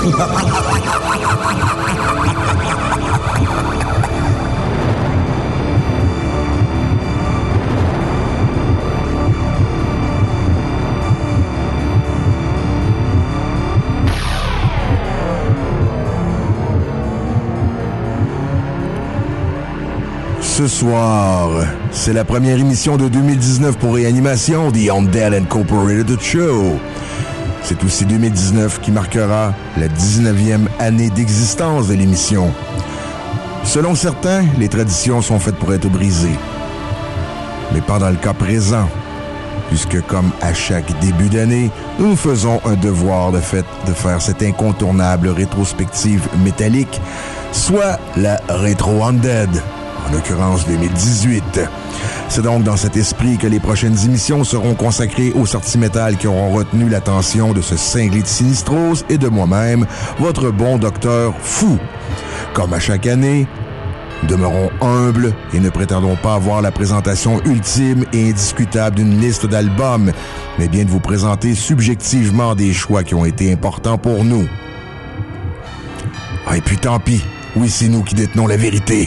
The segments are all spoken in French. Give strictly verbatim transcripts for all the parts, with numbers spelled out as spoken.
Ce soir, c'est la première émission de deux mille dix-neuf pour Réanimation, The Undead Incorporated Show. C'est aussi deux mille dix-neuf qui marquera la dix-neuvième année d'existence de l'émission. Selon certains, les traditions sont faites pour être brisées. Mais pas dans le cas présent, puisque comme à chaque début d'année, nous nous faisons un devoir de fait de faire cette incontournable rétrospective métallique, soit la Rétro Undead. En l'occurrence deux mille dix-huit. C'est donc dans cet esprit que les prochaines émissions seront consacrées aux sorties métal qui auront retenu l'attention de ce cinglé de Sinistros et de moi-même, votre bon docteur fou. Comme à chaque année, demeurons humbles et ne prétendons pas avoir la présentation ultime et indiscutable d'une liste d'albums, mais bien de vous présenter subjectivement des choix qui ont été importants pour nous. Ah, et puis tant pis. Oui, c'est nous qui détenons la vérité.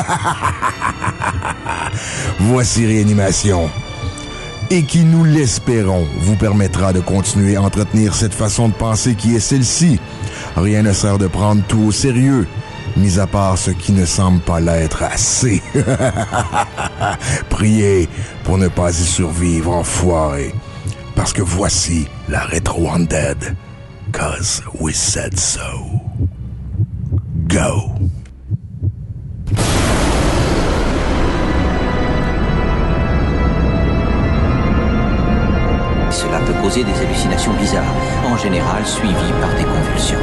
Voici Réanimation. Et qui, nous l'espérons, vous permettra de continuer à entretenir cette façon de penser qui est celle-ci. Rien ne sert de prendre tout au sérieux, mis à part ce qui ne semble pas l'être assez. Priez pour ne pas y survivre, enfoiré. Parce que voici la Rétro Undead. 'Cause we said so. Go! Cela peut causer des hallucinations bizarres, en général suivies par des convulsions.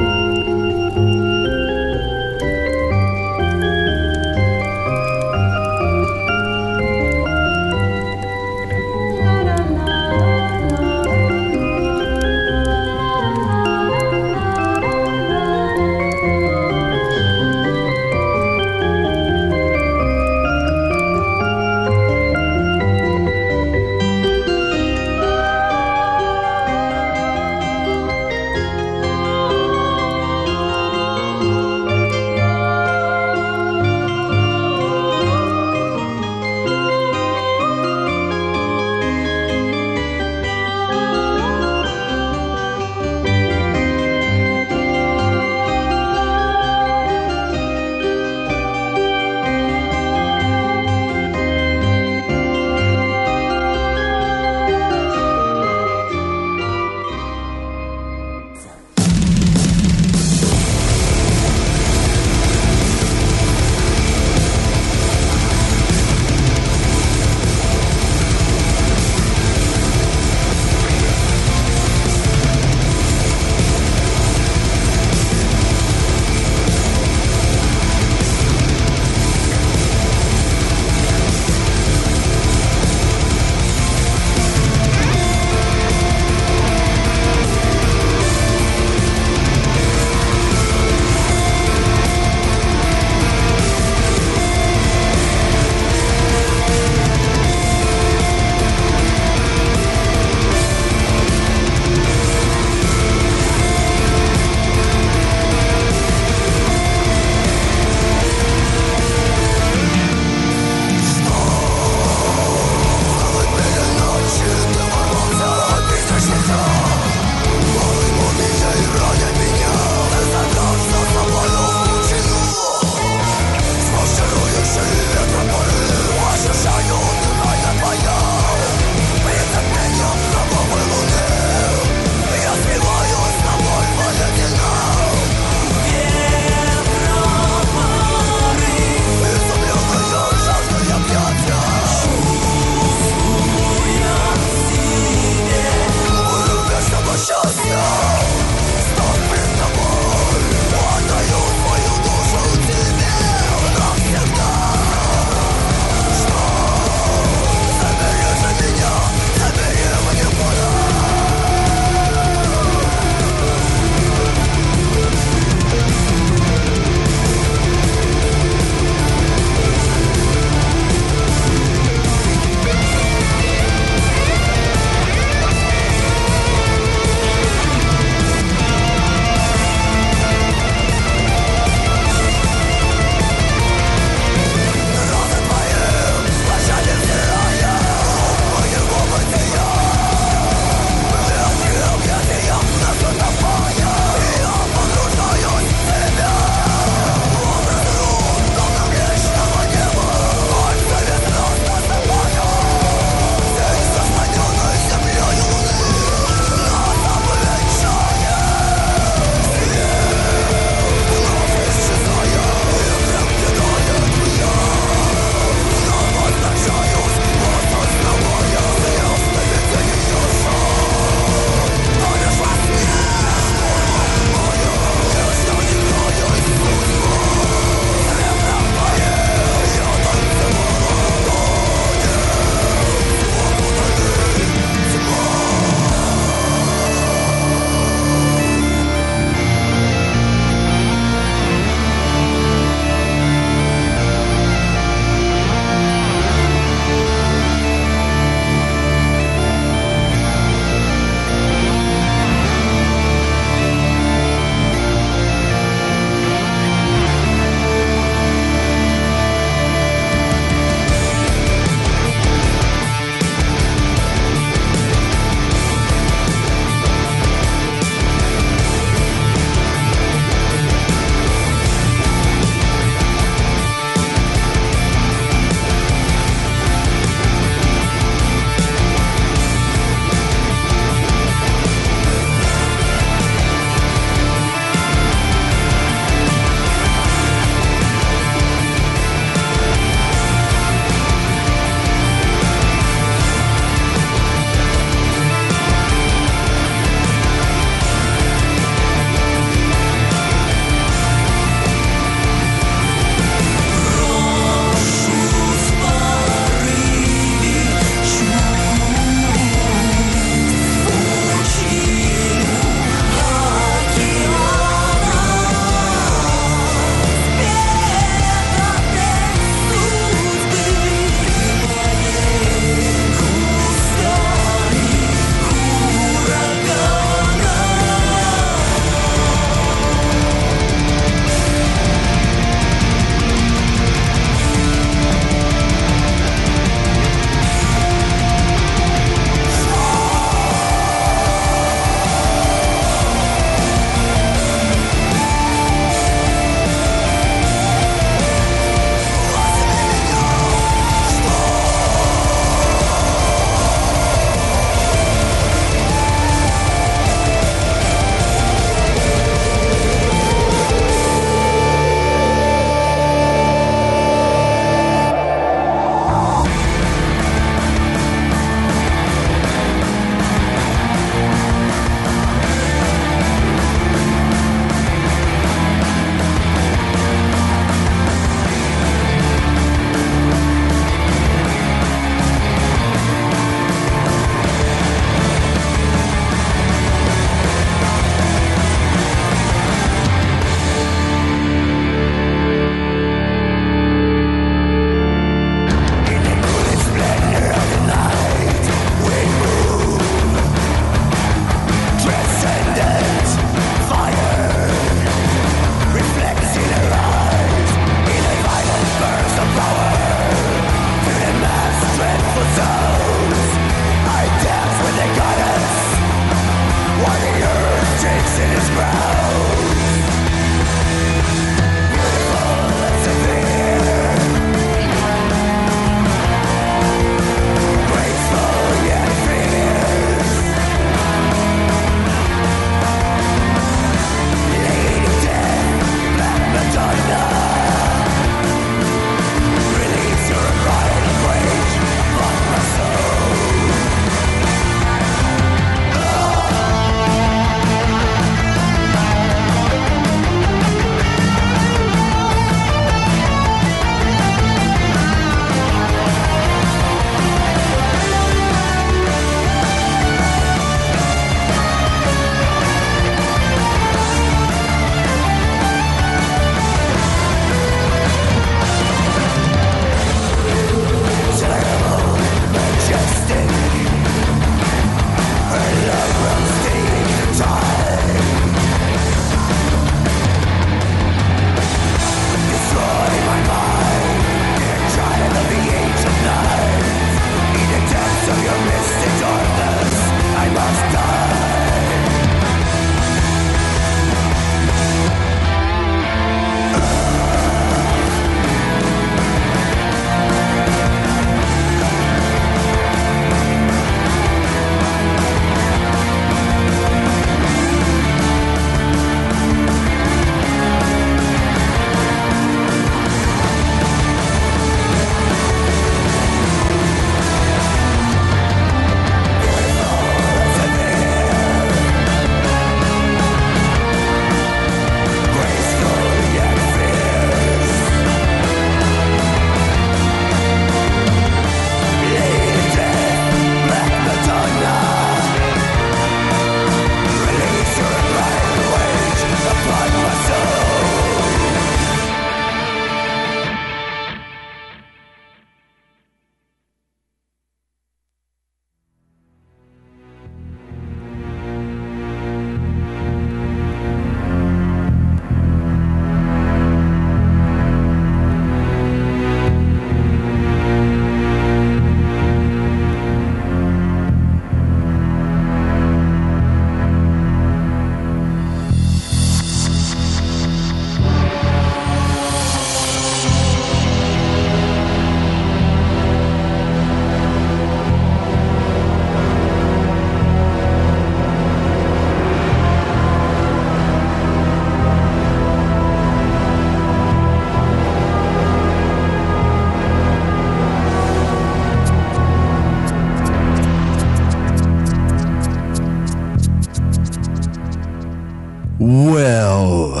Well,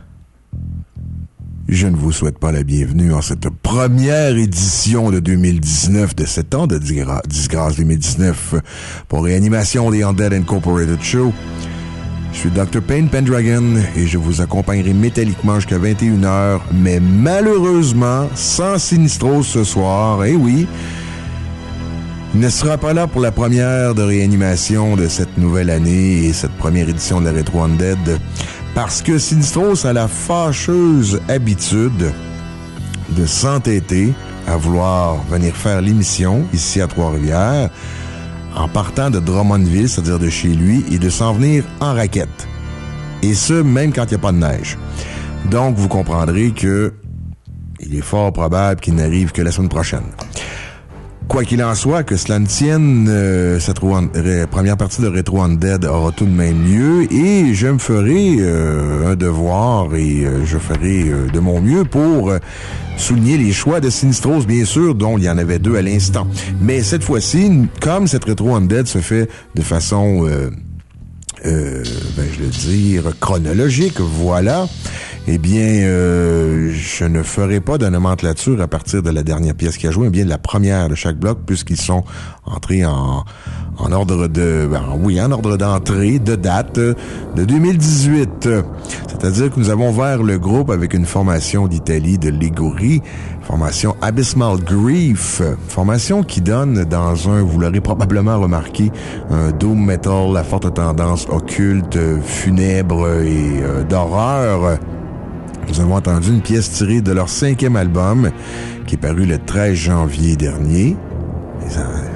je ne vous souhaite pas la bienvenue en cette première édition de deux mille dix-neuf, de sept ans de Disgrâce deux mille dix-neuf pour Réanimation des Undead Incorporated Show. Je suis docteur Payne Pendragon et je vous accompagnerai métalliquement jusqu'à vingt et une heures, mais malheureusement, sans Sinistros ce soir. Eh oui, il ne sera pas là pour la première de Réanimation de cette nouvelle année et cette première édition de la Rétro Undead, parce que Sinistros a la fâcheuse habitude de s'entêter à vouloir venir faire l'émission ici à Trois-Rivières en partant de Drummondville, c'est-à-dire de chez lui, et de s'en venir en raquette. Et ce, même quand il n'y a pas de neige. Donc, vous comprendrez que il est fort probable qu'il n'arrive que la semaine prochaine. Quoi qu'il en soit, que cela ne tienne, euh, cette ré- première partie de Retro Undead aura tout de même lieu et je me ferai euh, un devoir et euh, je ferai euh, de mon mieux pour euh, souligner les choix de Sinistros, bien sûr, dont il y en avait deux à l'instant. Mais cette fois-ci, comme cette Retro Undead se fait de façon, euh, euh, ben, je vais dire, chronologique, voilà, eh bien, euh, je ne ferai pas de nomenclature à partir de la dernière pièce qui a joué, mais bien de la première de chaque bloc, puisqu'ils sont entrés en, en ordre de, ben, oui, en ordre d'entrée, de date, de deux mille dix-huit. C'est-à-dire que nous avons ouvert le groupe avec une formation d'Italie de Liguori, formation Abysmal Grief, formation qui donne dans un, vous l'aurez probablement remarqué, un doom metal à forte tendance occulte, funèbre et euh, d'horreur. Nous avons entendu une pièce tirée de leur cinquième album qui est paru le treize janvier dernier. Ça,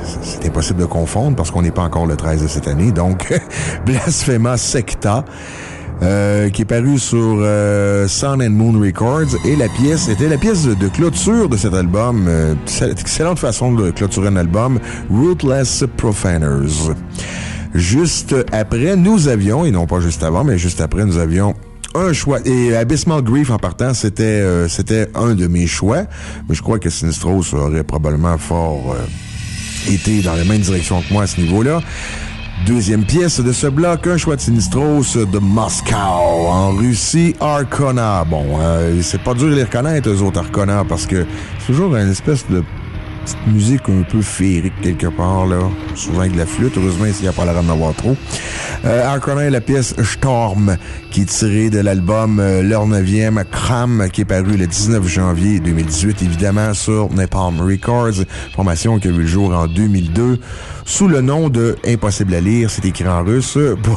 c'est impossible de confondre parce qu'on n'est pas encore le treize de cette année. Donc, Blasphema Secta, euh, qui est paru sur euh, Sun and Moon Records. Et la pièce était la pièce de, de clôture de cet album. Euh, excellente façon de clôturer un album, Ruthless Profaners. Juste après, nous avions, et non pas juste avant, mais juste après, nous avions un choix. Et Abysmal Grief, en partant, c'était euh, c'était un de mes choix. Mais je crois que Sinistros aurait probablement fort euh, été dans la même direction que moi à ce niveau-là. Deuxième pièce de ce bloc, un choix de Sinistros de Moscow, en Russie, Arcona. Bon, euh, c'est pas dur de les reconnaître, eux autres Arcona, parce que c'est toujours une espèce de petite musique un peu féerique quelque part, là. Souvent avec de la flûte. Heureusement, ici, il n'y a pas l'air d'en avoir trop. Euh, Arcona est la pièce Storm, qui est tirée de l'album euh, leur neuvième, Kram, qui est paru le dix-neuf janvier deux mille dix-huit, évidemment, sur Napalm Records, formation qui a vu le jour en deux mille deux, sous le nom de Impossible à lire, c'est écrit en russe.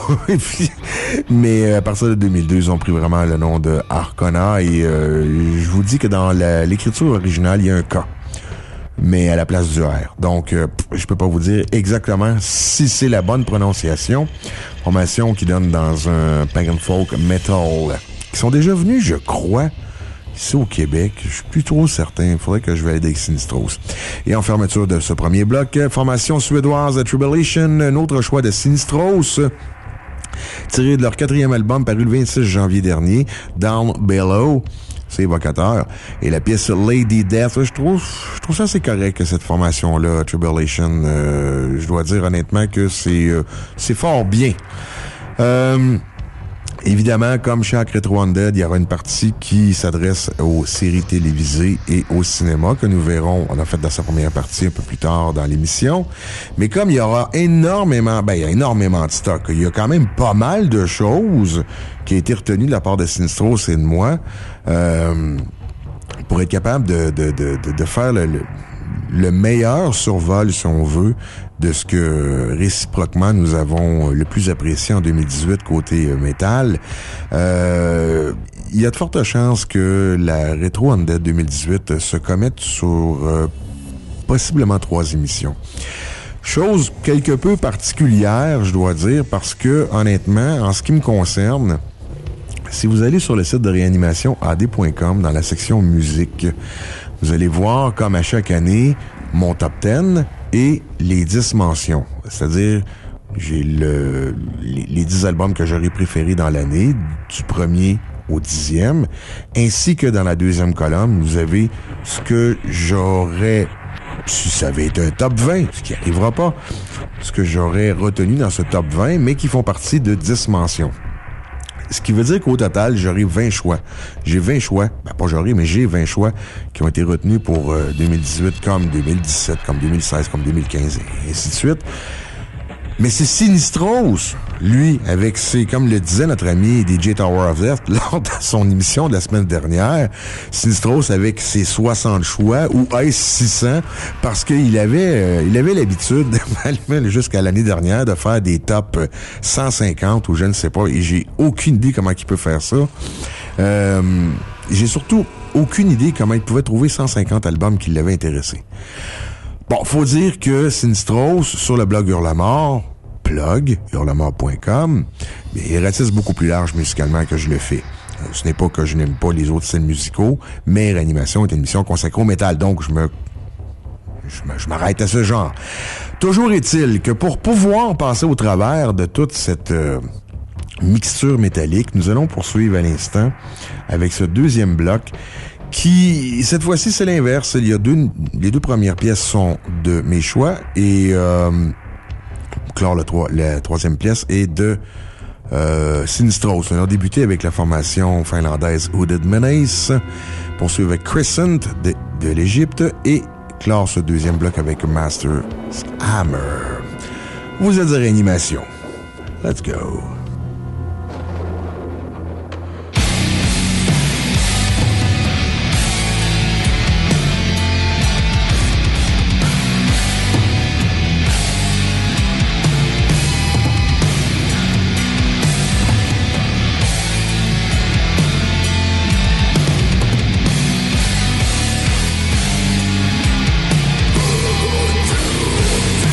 Mais à partir de deux mille deux, ils ont pris vraiment le nom de Arcona, et euh, je vous dis que dans la, l'écriture originale, il y a un K, mais à la place du R. Donc, euh, je peux pas vous dire exactement si c'est la bonne prononciation. Formation qui donne dans un pagan folk metal, qui sont déjà venus, je crois, ici au Québec. Je suis plus trop certain. Il faudrait que je valide avec Sinistros. Et en fermeture de ce premier bloc, formation suédoise Tribulation, un autre choix de Sinistros, tiré de leur quatrième album paru le vingt-six janvier dernier, Down Below. C'est évocateur. Et la pièce Lady Death, je trouve, je trouve ça assez correct que cette formation-là, Tribulation. Euh, je dois dire honnêtement que c'est, euh, c'est fort bien. Euh, Évidemment, comme chaque Retro Undead, il y aura une partie qui s'adresse aux séries télévisées et au cinéma que nous verrons, on a fait dans sa première partie un peu plus tard dans l'émission. Mais comme il y aura énormément, ben, il y a énormément de stock, il y a quand même pas mal de choses qui ont été retenues de la part de Sinistros et de moi, euh, pour être capable de, de, de, de, de faire le, le, le meilleur survol, si on veut, de ce que réciproquement nous avons le plus apprécié en deux mille dix-huit côté euh, métal. Euh, il y a de fortes chances que la Retro Undead deux mille dix-huit se commette sur euh, possiblement trois émissions. Chose quelque peu particulière, je dois dire, parce que honnêtement, en ce qui me concerne, si vous allez sur le site de réanimation a d point com dans la section musique, vous allez voir, comme à chaque année, mon top dix et les dix mentions. C'est-à-dire, j'ai le, les, les dix albums que j'aurais préférés dans l'année, du premier au dixième, ainsi que dans la deuxième colonne, vous avez ce que j'aurais, si ça avait été un top vingt, ce qui n'arrivera pas, ce que j'aurais retenu dans ce top vingt, mais qui font partie de dix mentions. Ce qui veut dire qu'au total, j'aurai vingt choix. J'ai vingt choix, ben pas j'aurai, mais j'ai vingt choix qui ont été retenus pour euh, deux mille dix-huit, comme deux mille dix-sept, comme deux mille seize, comme deux mille quinze, et ainsi de suite. Mais c'est Sinistros, lui, avec ses, comme le disait notre ami D J Tower of Death lors de son émission de la semaine dernière, Sinistros avec ses soixante choix, ou est-ce six cents, parce qu'il avait, euh, il avait l'habitude, jusqu'à l'année dernière, de faire des top cent cinquante, ou je ne sais pas, et j'ai aucune idée comment il peut faire ça. Euh, j'ai surtout aucune idée comment il pouvait trouver cent cinquante albums qui l'avaient intéressé. Bon, faut dire que Sinistros, sur le blog Hurlemort, plug, hurlemort point com, il ratisse beaucoup plus large musicalement que je le fais. Ce n'est pas que je n'aime pas les autres styles musicaux, mais Réanimation est une émission consacrée au métal, donc je me, je me, je m'arrête à ce genre. Toujours est-il que pour pouvoir passer au travers de toute cette euh, mixture métallique, nous allons poursuivre à l'instant avec ce deuxième bloc qui, cette fois-ci, c'est l'inverse. Il y a deux, les deux premières pièces sont de mes choix et, euh, clore le trois, la troisième pièce est de, euh, Sinistros. On a débuté avec la formation finlandaise Hooded Menace, poursuivre avec Crescent de, de l'Égypte et clore ce deuxième bloc avec Master Hammer. Vous êtes à Réanimation. Let's go. Thank you.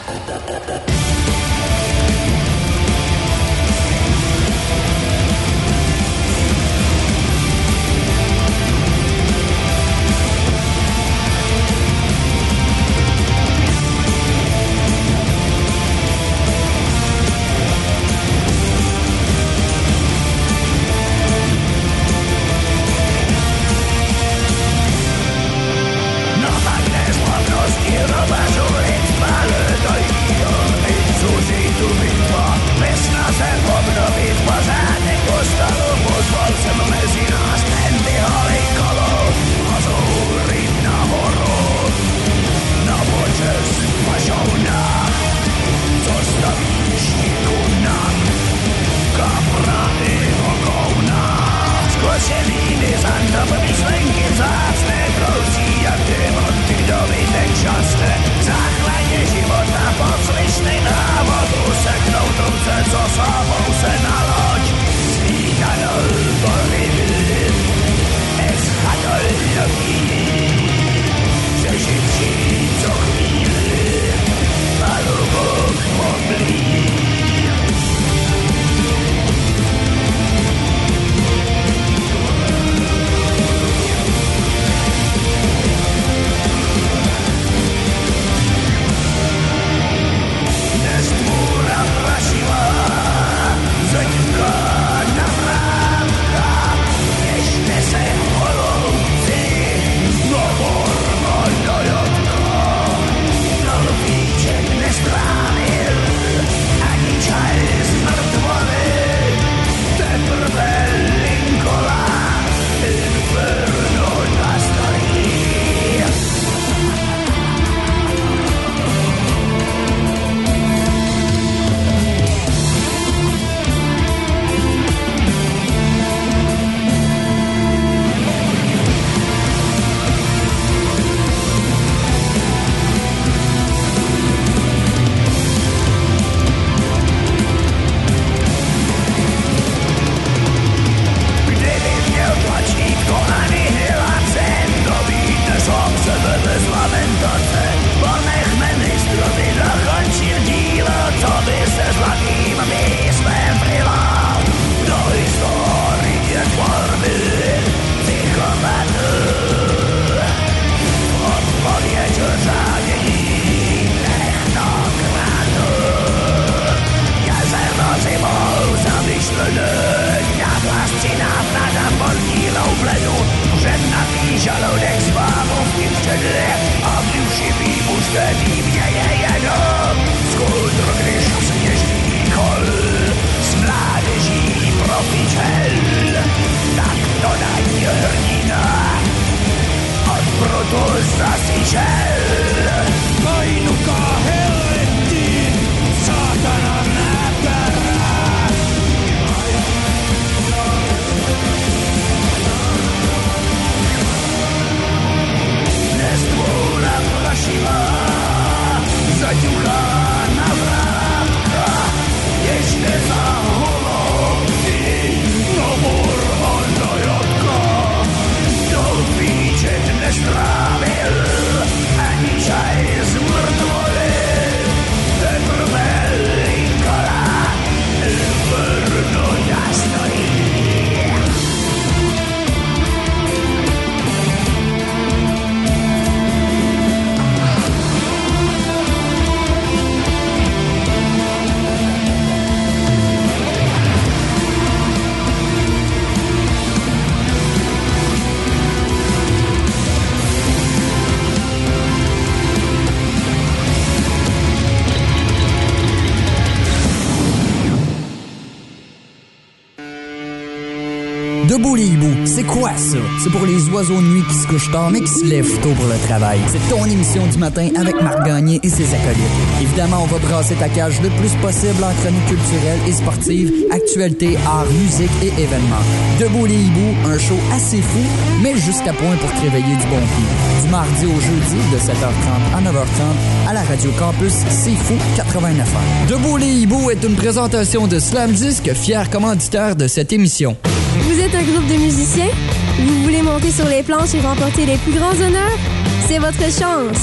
Debout les hiboux, c'est quoi ça? C'est pour les oiseaux de nuit qui se couchent tard mais qui se lèvent tôt pour le travail. C'est ton émission du matin avec Marc Gagné et ses acolytes. Évidemment, on va brasser ta cage le plus possible en chronique culturelle et sportive, actualité, art, musique et événements. Debout les hiboux, un show assez fou, mais jusqu'à point pour te réveiller du bon pied. Du mardi au jeudi, de sept heures trente à neuf heures trente, à la Radio Campus, c'est fou quatre-vingt-neuf ans. Debout les hiboux est une présentation de Slam Disc, fier commanditaire de cette émission. Vous êtes un groupe de musiciens? Vous voulez monter sur les planches et remporter les plus grands honneurs? C'est votre chance!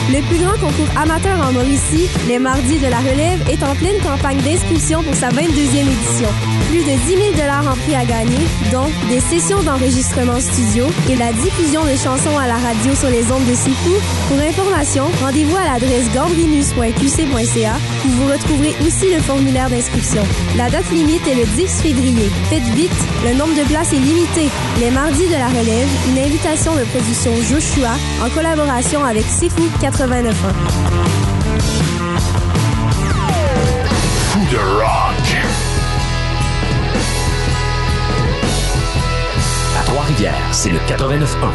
Le plus grand concours amateur en Mauricie, les Mardis de la Relève, est en pleine campagne d'inscription pour sa vingt-deuxième édition. Plus de dix mille dollars en prix à gagner, dont des sessions d'enregistrement studio et la diffusion de chansons à la radio sur les ondes de Sifu. Pour information, rendez-vous à l'adresse gambrinus point q c point c a où vous retrouverez aussi le formulaire d'inscription. La date limite est le dix février. Faites vite, le nombre de places est limité. Les Mardis de la Relève, une invitation de production Joshua en collaboration avec Sifu quatre-vingt-neuf ans. Fou de rock. À Trois-Rivières, c'est le quatre-vingt-neuf un.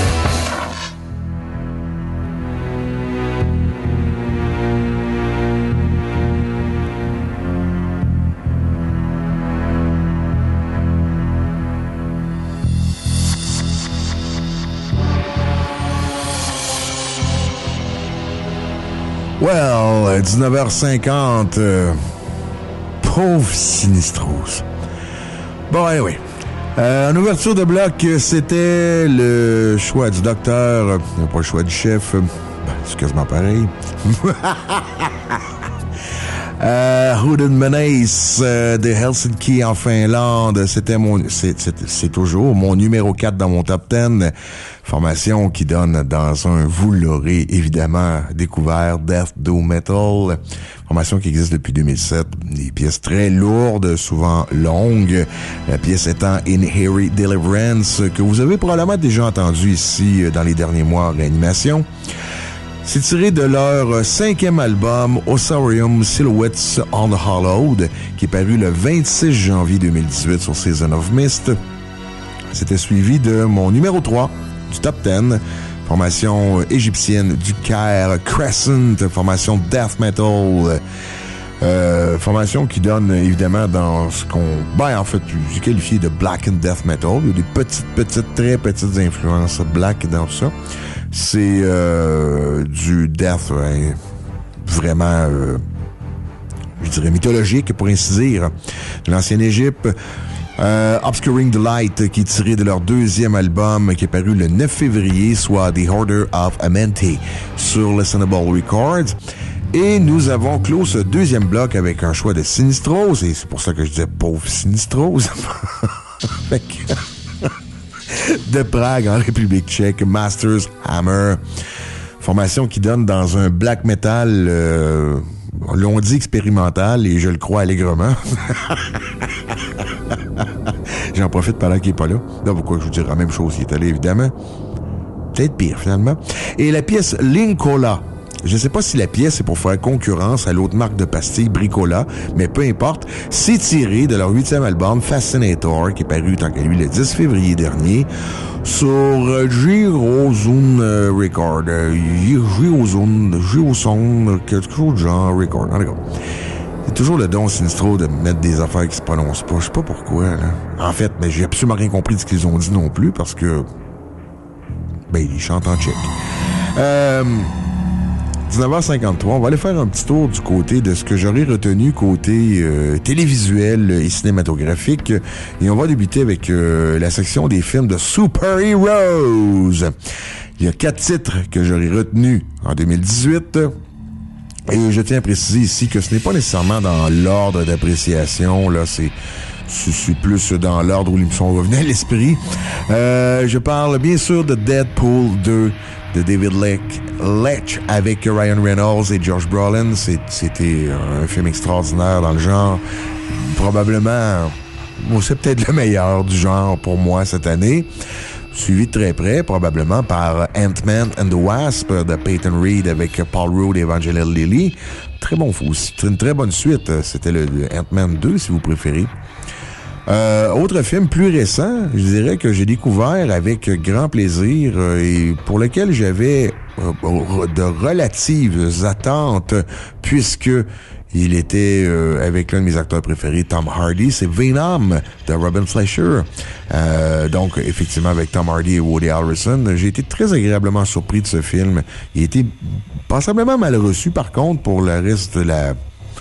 Well, dix-neuf heures cinquante. Euh, pauvre Sinistros. Bon, anyway. Euh, en ouverture de bloc, c'était le choix du docteur. Pas le choix du chef. Ben, c'est quasiment pareil. Euh, Hooded Menace euh, de Helsinki en Finlande, c'était mon, c'est, c'est, c'est toujours mon numéro quatre dans mon top dix. Formation qui donne dans un, vous l'aurez évidemment découvert, Death Doom Metal. Formation qui existe depuis deux mille sept. Des pièces très lourdes, souvent longues. La pièce étant Inherit Deliverance, que vous avez probablement déjà entendu ici dans les derniers mois en réanimation. C'est tiré de leur cinquième album, Ossarium Silhouettes on the Hollowed, qui est paru le vingt-six janvier deux mille dix-huit sur Season of Mist. C'était suivi de mon numéro trois du top dix, formation égyptienne du Caire, Crescent, formation death metal, euh, formation qui donne évidemment dans ce qu'on, ben en fait, j'ai qualifié de black and death metal. Il y a des petites, petites, très petites influences black dans tout ça. C'est euh, du death ouais, vraiment, euh, je dirais, mythologique, pour ainsi dire, de l'ancienne Égypte. Euh, Obscuring the Light, qui est tiré de leur deuxième album, qui est paru le neuf février, soit The Order of Amenti, sur Listenable Records. Et nous avons clos ce deuxième bloc avec un choix de Sinistros, et c'est pour ça que je disais pauvre Sinistros. Fait que... de Prague, en République tchèque, Masters Hammer. Formation qui donne dans un black metal, euh, l'on dit expérimental, et je le crois allègrement. J'en profite pendant qu'il n'est pas là. Non, pourquoi je vous dirais la même chose, il est allé, évidemment. Peut-être pire, finalement. Et la pièce Linkola. Je ne sais pas si la pièce est pour faire concurrence à l'autre marque de pastilles, Bricola, mais peu importe. C'est tiré de leur huitième album, Fascinator, qui est paru tant qu'à lui le dix février dernier, sur Girozone euh, Record. Euh, Girozone, Girozone, quelque chose de genre Record. En tout cas, c'est toujours le don Sinistro de mettre des affaires qui se prononcent pas. Je sais pas pourquoi, là. En fait, mais j'ai absolument rien compris de ce qu'ils ont dit non plus, parce que, ben, ils chantent en tchèque. Euh... dix-neuf heures cinquante-trois, on va aller faire un petit tour du côté de ce que j'aurais retenu côté euh, télévisuel et cinématographique. Et on va débuter avec euh, la section des films de Super Heroes. Il y a quatre titres que j'aurais retenus en deux mille dix-huit. Et je tiens à préciser ici que ce n'est pas nécessairement dans l'ordre d'appréciation. Là, c'est... C'est plus dans l'ordre où ils me sont revenus à l'esprit. Euh, je parle bien sûr de Deadpool deux de David Leitch avec Ryan Reynolds et Josh Brolin. C'est, c'était un film extraordinaire dans le genre. Probablement, bon, c'est peut-être le meilleur du genre pour moi cette année. Suivi de très près, probablement, par Ant-Man and the Wasp de Peyton Reed avec Paul Rudd et Evangeline Lilly. Très bon, c'est une très bonne suite. C'était le, le Ant-Man deux, si vous préférez. Euh, autre film plus récent, je dirais que j'ai découvert avec grand plaisir euh, et pour lequel j'avais euh, de relatives attentes puisque il était euh, avec l'un de mes acteurs préférés, Tom Hardy, c'est Venom de Robin Fleischer. Euh, donc, effectivement, avec Tom Hardy et Woody Harrelson, j'ai été très agréablement surpris de ce film. Il a été passablement mal reçu, par contre, pour le reste de la...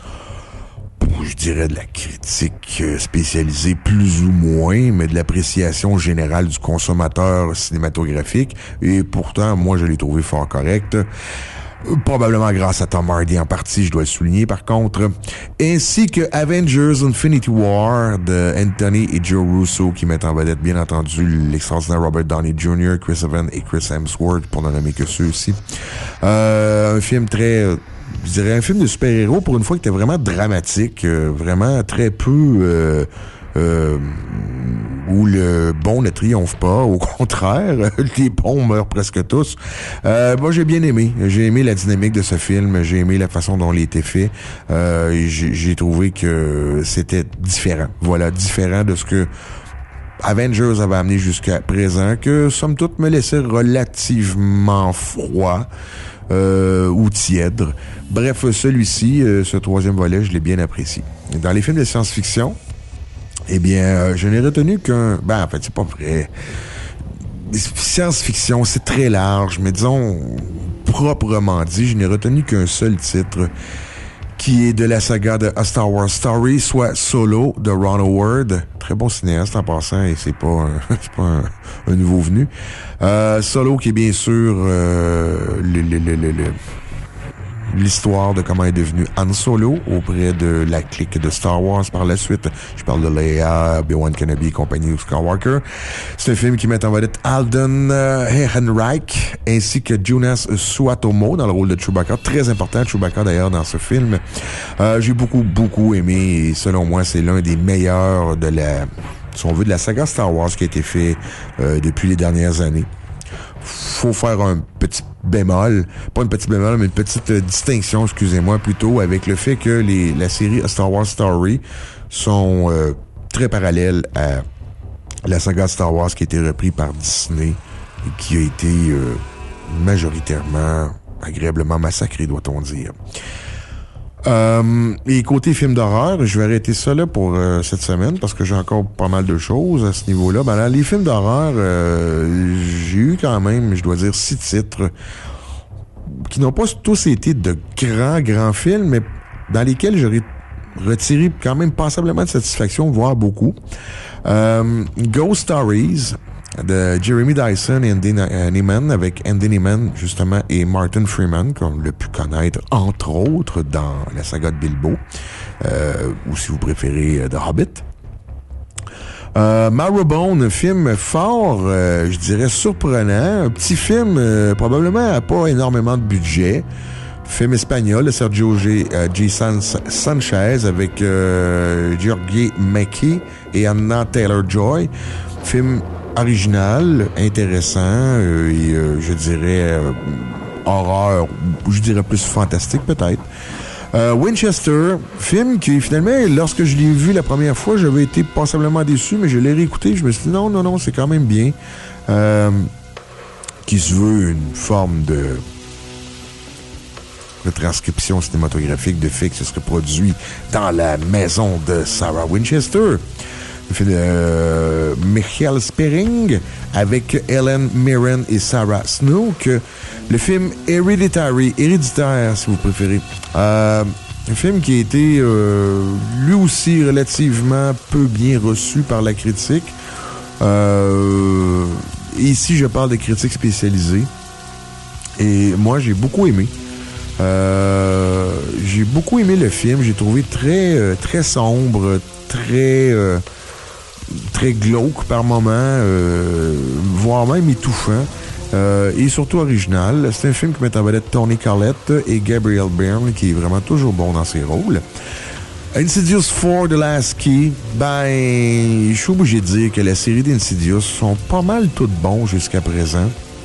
je dirais de la critique spécialisée plus ou moins, mais de l'appréciation générale du consommateur cinématographique. Et pourtant, moi, je l'ai trouvé fort correct. Probablement grâce à Tom Hardy en partie, je dois le souligner par contre, ainsi que Avengers Infinity War de Anthony et Joe Russo qui mettent en vedette bien entendu l'extraordinaire Robert Downey junior, Chris Evans et Chris Hemsworth pour ne nommer que ceux-ci. Euh, un film très, je dirais un film de super-héros pour une fois qui était vraiment dramatique, euh, vraiment très peu... Euh, Euh, où le bon ne triomphe pas, au contraire, les bons meurent presque tous. Euh, moi, j'ai bien aimé. J'ai aimé la dynamique de ce film, j'ai aimé la façon dont il était fait. Euh, et j'ai, j'ai trouvé que c'était différent. Voilà, différent de ce que Avengers avait amené jusqu'à présent, que somme toute me laissait relativement froid. Euh, ou tiède. Bref, celui-ci, euh, ce troisième volet, je l'ai bien apprécié. Dans les films de science-fiction, eh bien, euh, je n'ai retenu qu'un... Ben, en fait, c'est pas vrai. Science-fiction, c'est très large, mais disons, proprement dit, je n'ai retenu qu'un seul titre, qui est de la saga de A Star Wars Story, soit Solo, de Ron Howard. Très bon cinéaste en passant, et c'est pas un, c'est pas un, un nouveau venu. Euh, Solo, qui est bien sûr euh, le... le, le, le, le l'histoire de comment est devenu Han Solo auprès de la clique de Star Wars par la suite. Je parle de Leia, Obi-Wan Kenobi et compagnie Skywalker. C'est un film qui met en vedette Alden euh, Ehrenreich ainsi que Jonas Suatomo dans le rôle de Chewbacca. Très important, Chewbacca d'ailleurs, dans ce film. Euh, j'ai beaucoup, beaucoup aimé et selon moi, c'est l'un des meilleurs de la, si on veut, de la saga Star Wars qui a été fait euh, depuis les dernières années. Faut faire un petit bémol, pas une petite bémol, mais une petite euh, distinction, excusez-moi, plutôt, avec le fait que les, la série A Star Wars Story sont euh, très parallèles à la saga Star Wars qui a été reprise par Disney et qui a été euh, majoritairement, agréablement massacrée, doit-on dire. Euh, et côté film d'horreur, je vais arrêter ça là pour euh, cette semaine parce que j'ai encore pas mal de choses à ce niveau-là. Ben là, les films d'horreur, euh, j'ai eu quand même, je dois dire, six titres qui n'ont pas tous été de grands, grands films, mais dans lesquels j'aurais retiré quand même passablement de satisfaction, voire beaucoup. Euh, Ghost Stories de Jeremy Dyson et Andy Neiman, avec Andy Neiman, justement, et Martin Freeman, qu'on l'a pu connaître, entre autres, dans la saga de Bilbo, euh, ou si vous préférez, The Hobbit. Euh, Marrowbone, un film fort, euh, je dirais surprenant, un petit film, euh, probablement à pas énormément de budget, film espagnol de Sergio G. Euh, G. San- Sanchez, avec euh, Georgie Mackie et Anna Taylor-Joy. Film original, intéressant euh, et euh, je dirais euh, horreur, je dirais plus fantastique peut-être. Euh, Winchester, film qui finalement, lorsque je l'ai vu la première fois, j'avais été passablement déçu, mais je l'ai réécouté, je me suis dit non, non, non, c'est quand même bien. Euh, qui se veut une forme de de transcription cinématographique de fait que ce serait produit dans la maison de Sarah Winchester. Le film de euh, Michael Spering avec Helen Mirren et Sarah Snook. Le film Hereditary, Héréditaire si vous préférez. Euh, un film qui a été euh, lui aussi relativement peu bien reçu par la critique. Euh, ici, je parle de critiques spécialisées. Et moi, j'ai beaucoup aimé. Euh, j'ai beaucoup aimé le film. J'ai trouvé très, euh, très sombre, très... Euh, très glauque par moments, euh, voire même étouffant, euh, et surtout original. C'est un film qui met en vedette Toni Collette et Gabriel Byrne, qui est vraiment toujours bon dans ses rôles. Insidious four, The Last Key, ben, je suis obligé de dire que la série d'Insidious sont pas mal toutes bons jusqu'à présent.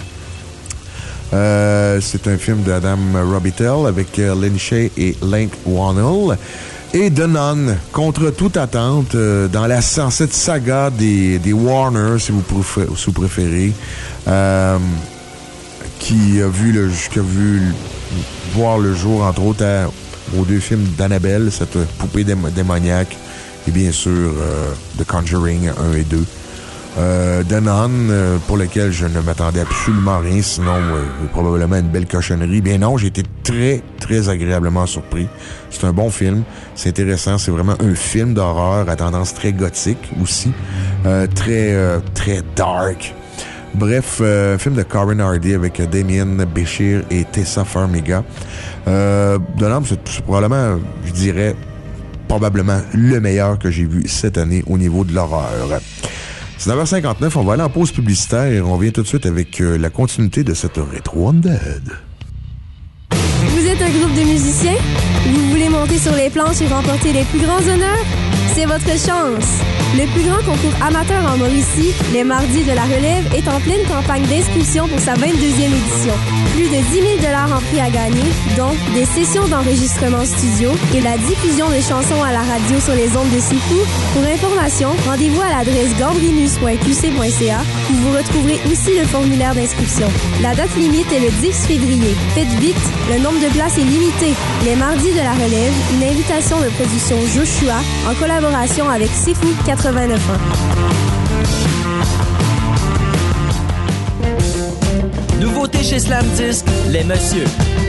Euh, c'est un film d'Adam Robitel avec euh, Lin Shaye et Link Whannell. Et The Nun, contre toute attente, euh, dans la dans cette saga des, des Warner, si vous, préférez, si vous préférez, euh, qui a vu le, qui a vu le, voir le jour, entre autres, à, aux deux films d'Annabelle, cette poupée démo- démoniaque, et bien sûr euh, The Conjuring un et deux. Euh, The Nun, euh, pour lequel je ne m'attendais absolument rien, sinon euh, probablement une belle cochonnerie. Bien non, j'ai été très, très agréablement surpris. C'est un bon film, c'est intéressant, c'est vraiment un film d'horreur à tendance très gothique aussi, euh, très, euh, très dark. Bref, euh, un film de Corin Hardy avec Damien Béchir et Tessa Farmiga. Euh, de l'âme, c'est, c'est probablement, je dirais, probablement le meilleur que j'ai vu cette année au niveau de l'horreur. C'est neuf heures cinquante-neuf, on va aller en pause publicitaire et on revient tout de suite avec euh, la continuité de cette Retro Undead. Vous êtes un groupe de musiciens? Vous voulez monter sur les planches et remporter les plus grands honneurs? C'est votre chance! Le plus grand concours amateur en Mauricie, les Mardis de la Relève, est en pleine campagne d'inscription pour sa vingt-deuxième édition. Plus de dix mille dollars en prix à gagner, dont des sessions d'enregistrement studio et la diffusion de chansons à la radio sur les ondes de Sifu. Pour information, rendez-vous à l'adresse gambrinus point q c point c a où vous retrouverez aussi le formulaire d'inscription. La date limite est le dix février. Faites vite, le nombre de places est limité. Les Mardis de la Relève, une invitation de production Joshua en collaboration avec Sifu quatre-vingt-neuf ans. Nouveauté chez Slam Disc, les messieurs.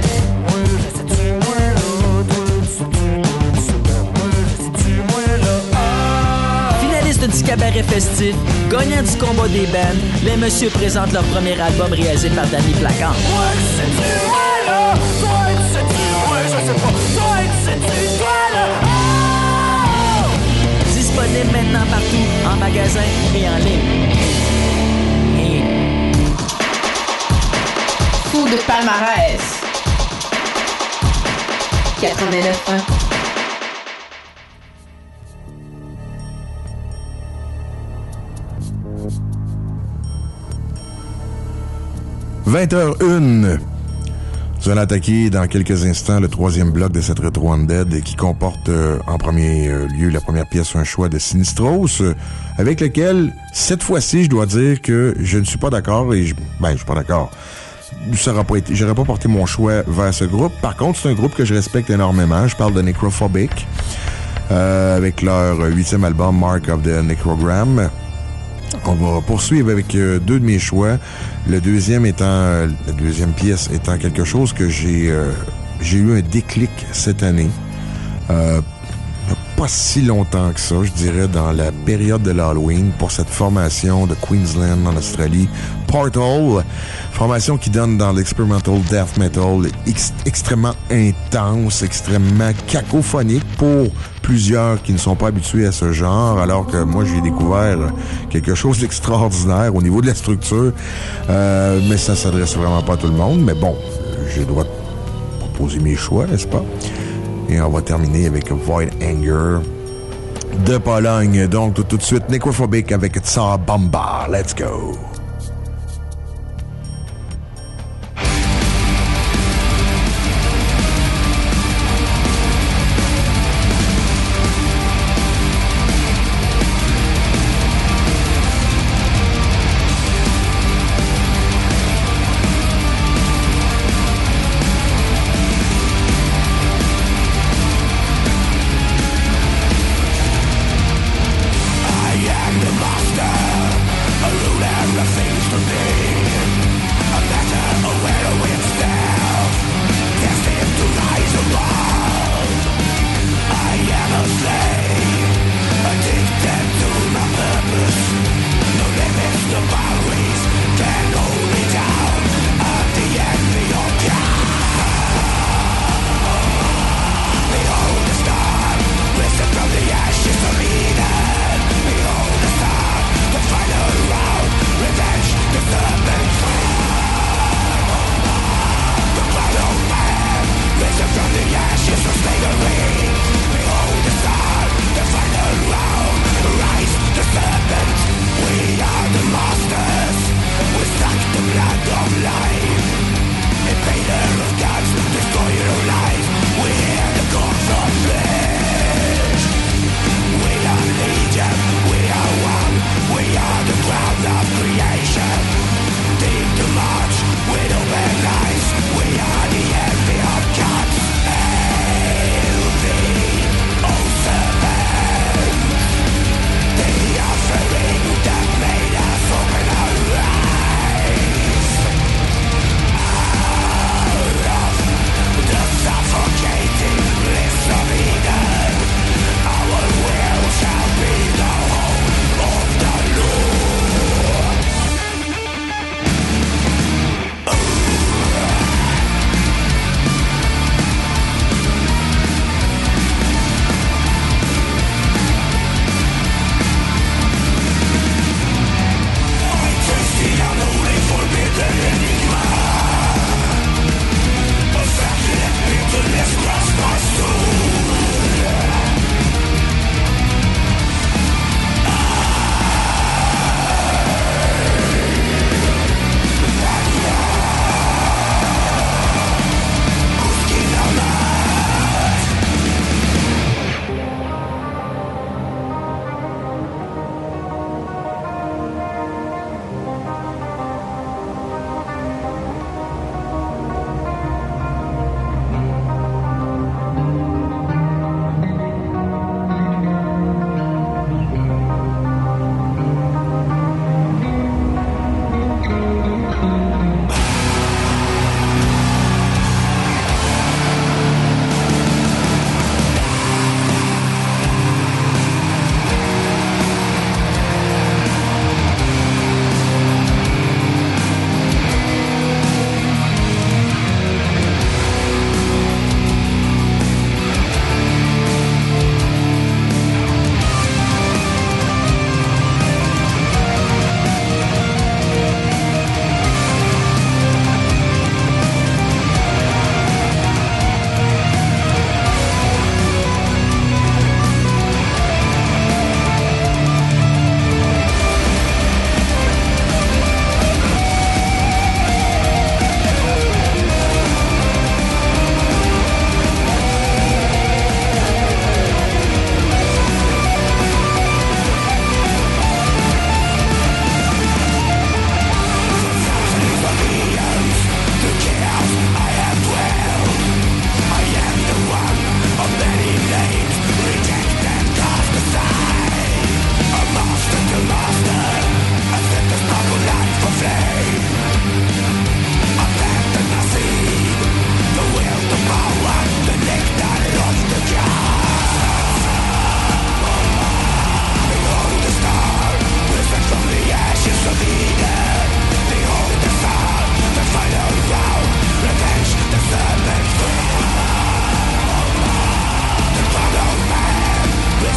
Finaliste du cabaret festif, gagnant du combat des bands, les messieurs présentent leur premier album réalisé par Danny Placan. Disponible maintenant partout, en magasin et en ligne. Fou de palmarès. quatre-vingt-neuf ans. vingt heures une. Nous allons attaquer dans quelques instants le troisième bloc de cette Retro Undead qui comporte euh, en premier euh, lieu la première pièce, un choix de Sinistros, euh, avec lequel, cette fois-ci, je dois dire que je ne suis pas d'accord et je, ben, je suis pas d'accord. Ça n'aurait pas été, j'aurais pas porté mon choix vers ce groupe. Par contre, c'est un groupe que je respecte énormément. Je parle de Necrophobic, euh, avec leur huitième album, Mark of the Necrogram. On va poursuivre avec euh, deux de mes choix. Le deuxième étant, euh, la deuxième pièce étant quelque chose que j'ai, euh, j'ai eu un déclic cette année. Euh, pas si longtemps que ça, je dirais, dans la période de l'Halloween pour cette formation de Queensland en Australie, Portal, formation qui donne dans l'experimental death metal ex- extrêmement intense, extrêmement cacophonique pour plusieurs qui ne sont pas habitués à ce genre, alors que moi j'ai découvert quelque chose d'extraordinaire au niveau de la structure, euh, mais ça s'adresse vraiment pas à tout le monde, mais bon, j'ai le droit de proposer mes choix, n'est-ce pas? Et on va terminer avec Void Anger de Pologne. Donc, tout, tout de suite, Necrophobic avec Tsar Bomba. Let's go! I am the master, alone and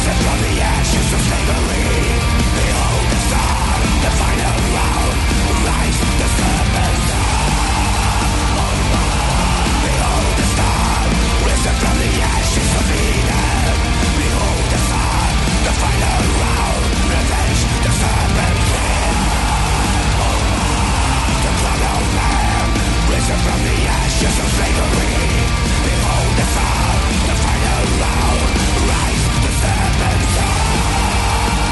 Behold the sun, the final round. Rise the serpent's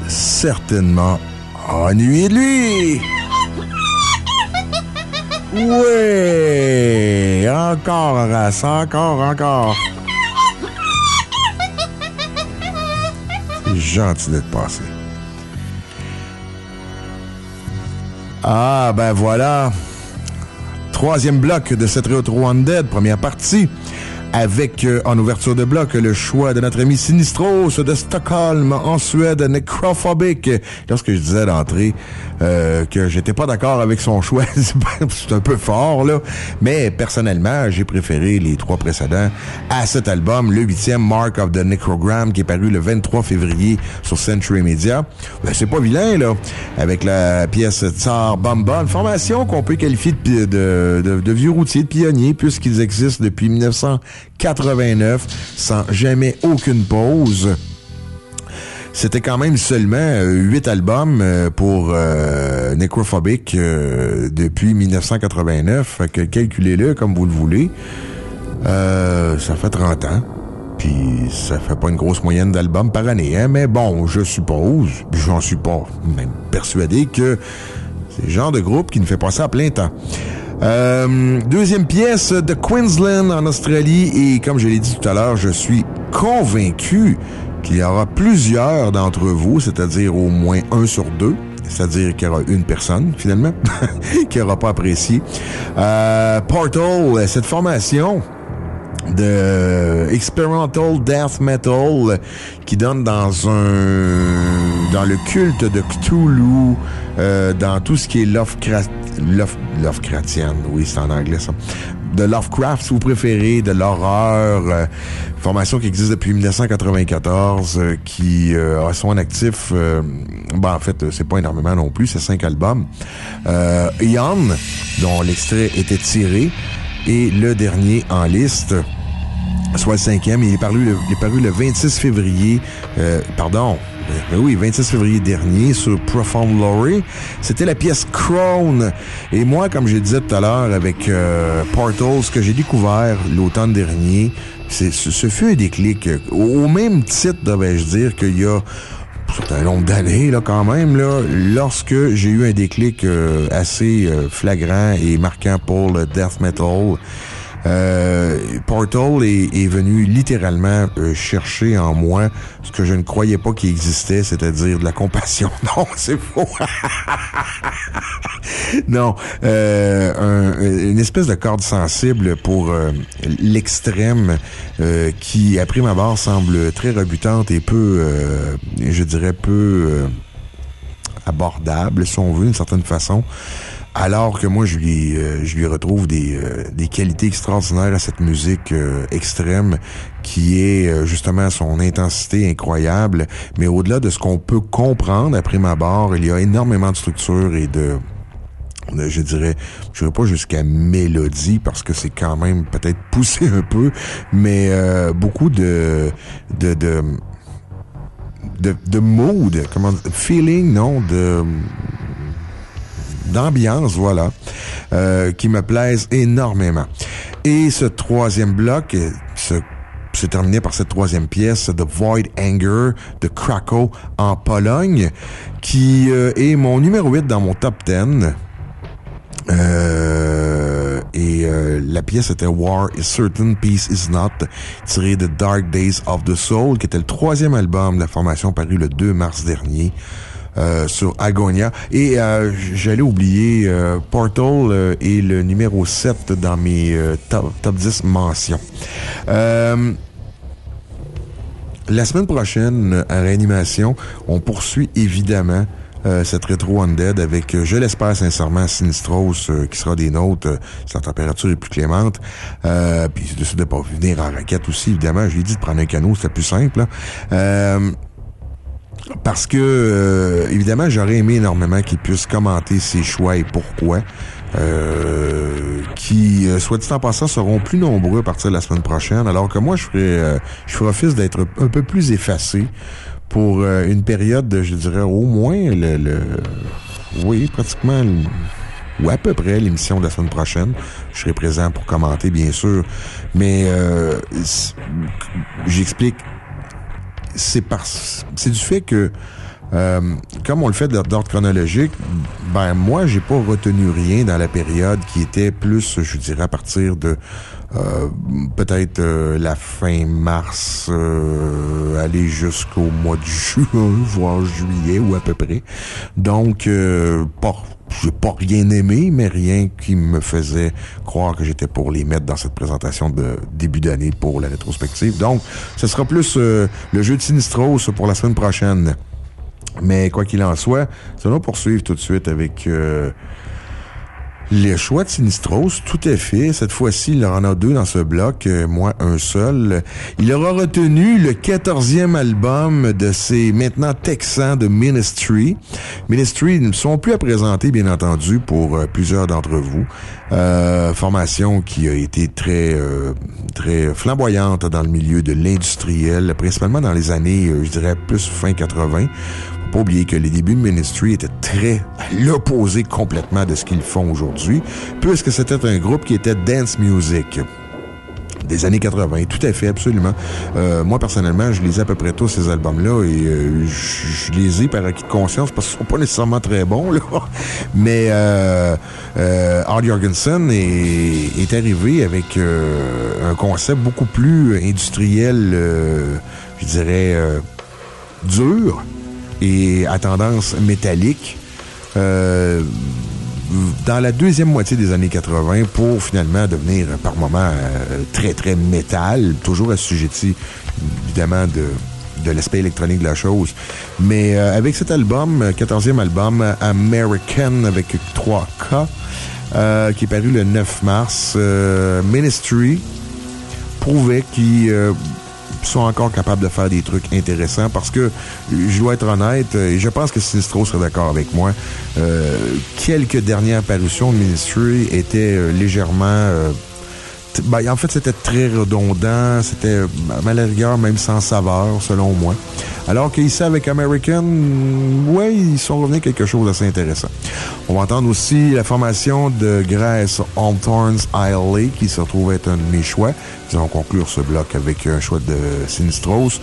certainement ennuyé de lui. Oui, encore, Horace, encore, encore. C'est gentil d'être passé. Ah, ben voilà. Troisième bloc de cette Retro Undead, première partie. Avec, euh, en ouverture de bloc, le choix de notre ami Sinistros de Stockholm, en Suède, Necrophobic. Lorsque je disais d'entrée euh, que j'étais pas d'accord avec son choix, c'est un peu fort, là. Mais personnellement, j'ai préféré les trois précédents à cet album, le huitième, Mark of the Necrogram, qui est paru le vingt-trois février sur Century Media. Ben, c'est pas vilain, là. Avec la pièce Tsar Bomba, une formation qu'on peut qualifier de, de, de, de vieux routiers, de pionniers, puisqu'ils existent depuis mille neuf cent quatre-vingt-neuf, sans jamais aucune pause. C'était quand même seulement huit albums pour euh, Necrophobic euh, depuis mille neuf cent quatre-vingt-neuf. Fait que calculez-le comme vous le voulez. Euh, ça fait trente ans. Puis ça fait pas une grosse moyenne d'albums par année, hein? Mais bon, je suppose, puis j'en suis pas même persuadé que c'est le genre de groupe qui nous fait passer à plein temps. Euh, deuxième pièce de Queensland en Australie, et comme je l'ai dit tout à l'heure, je suis convaincu qu'il y aura plusieurs d'entre vous, c'est-à-dire au moins un sur deux, c'est-à-dire qu'il y aura une personne, finalement, qui n'aura pas apprécié. Euh, Portal, cette formation de experimental death metal qui donne dans un dans le culte de Cthulhu, euh, dans tout ce qui est Lovecraft, Love, Lovecraftian, oui, c'est en anglais ça, de Lovecraft si vous préférez, de l'horreur, euh, formation qui existe depuis mille neuf cent quatre-vingt-quatorze, euh, qui euh, a son actif, euh, ben en fait c'est pas énormément non plus, c'est cinq albums. euh, Eon, dont l'extrait était tiré, et le dernier en liste, soit le cinquième, il est paru le, il est paru le vingt-six février, euh, pardon, euh, oui, vingt-six février dernier sur Profound Lore. C'était la pièce Crown. Et moi, comme je disais tout à l'heure avec euh, Portal, ce que j'ai découvert l'automne dernier, c'est, ce, ce fut un déclic. Au, au même titre, devais-je dire, qu'il y a c'est un nombre d'années, là, quand même, là, lorsque j'ai eu un déclic euh, assez euh, flagrant et marquant pour le death metal. Euh, Portal est, est venu littéralement euh, chercher en moi ce que je ne croyais pas qu'il existait, c'est-à-dire de la compassion. Non, c'est faux. Non, euh, un, une espèce de corde sensible pour euh, l'extrême euh, qui, à prime abord, semble très rebutante et peu, euh, je dirais, peu euh, abordable, si on veut, d'une certaine façon. Alors que moi, je lui, euh, je lui retrouve des, euh, des qualités extraordinaires à cette musique euh, extrême qui est euh, justement son intensité incroyable. Mais au-delà de ce qu'on peut comprendre à prime abord, il y a énormément de structure et de, de je dirais, je dirais pas jusqu'à mélodie parce que c'est quand même peut-être poussé un peu, mais euh, beaucoup de de de de, de mood, comment feeling, non, de d'ambiance, voilà, euh, qui me plaisent énormément. Et ce troisième bloc, ce, c'est terminé par cette troisième pièce, The Void Anger de Krakow en Pologne, qui euh, est mon numéro huit dans mon top dix. Euh, et euh, la pièce était War is Certain, Peace is Not, tiré de Dark Days of the Soul, qui était le troisième album de la formation paru le deux mars dernier. Euh, sur Agonia. Et euh, j'allais oublier, euh, Portal euh, est le numéro sept dans mes euh, top, top dix mentions. Euh, la semaine prochaine, à Réanimation, on poursuit évidemment euh, cette Retro Undead avec, euh, je l'espère sincèrement, Sinistros euh, qui sera des nôtres euh, si la température est plus clémente. Euh, puis j'ai décidé de pas venir en raquette aussi, évidemment. Je lui ai dit de prendre un canot, c'était plus simple. Là. Euh, Parce que, euh, évidemment, j'aurais aimé énormément qu'il puisse commenter ses choix et pourquoi, euh, qui, euh, soit dit en passant, seront plus nombreux à partir de la semaine prochaine, alors que moi, je ferai, euh, je ferai office d'être un peu plus effacé pour euh, une période de, je dirais, au moins le... le oui, pratiquement... Le, ou à peu près l'émission de la semaine prochaine. Je serai présent pour commenter, bien sûr, mais euh, j'explique... C'est parce, c'est du fait que Euh, comme on le fait d'ordre chronologique, ben moi, j'ai pas retenu rien dans la période qui était plus, je dirais, à partir de euh, peut-être euh, la fin mars, euh, aller jusqu'au mois de juin, voire juillet ou à peu près. Donc, euh, pas, j'ai pas rien aimé, mais rien qui me faisait croire que j'étais pour les mettre dans cette présentation de début d'année pour la rétrospective. Donc, ce sera plus euh, le jeu de Sinistros pour la semaine prochaine. Mais quoi qu'il en soit, ça va poursuivre tout de suite avec euh, les choix de Sinistros. Tout à fait. Cette fois-ci, il en a deux dans ce bloc, euh, moi un seul. Il aura retenu le quatorzième album de ces maintenant Texans de Ministry. Ministry ne sont plus à présenter, bien entendu, pour euh, plusieurs d'entre vous. Euh, formation qui a été très euh, très flamboyante dans le milieu de l'industriel, principalement dans les années, euh, je dirais, plus fin quatre-vingts. Faut pas oublier que les débuts de Ministry étaient très à l'opposé complètement de ce qu'ils font aujourd'hui, puisque c'était un groupe qui était dance music. Des années quatre-vingts, tout à fait, absolument. Euh, moi, personnellement, je lisais à peu près tous ces albums-là et euh, je, je les ai par acquis de conscience parce qu'ils sont pas nécessairement très bons, là. Mais euh, euh, Art Jorgensen est, est arrivé avec euh, un concept beaucoup plus industriel, euh, je dirais, euh, dur et à tendance métallique. Euh, dans la deuxième moitié des années quatre-vingts pour finalement devenir par moments euh, très, très métal, toujours assujetti évidemment de, de l'aspect électronique de la chose. Mais euh, avec cet album, quatorzième album, American avec trois K, euh, qui est paru le neuf mars, euh, Ministry prouvait qu'ils euh, sont encore capables de faire des trucs intéressants parce que, je dois être honnête, et je pense que Sinistros serait d'accord avec moi, euh, quelques dernières parutions de Ministry étaient euh, légèrement... Euh, t- ben, en fait, c'était très redondant, c'était à la rigueur même sans saveur, selon moi. Alors qu'ici, avec American, ouais, ils sont revenus quelque chose d'assez intéressant. On va entendre aussi la formation de Grace Hawthorne's Isle, qui se retrouve être un de mes choix. Nous allons conclure ce bloc avec un choix de Sinistros,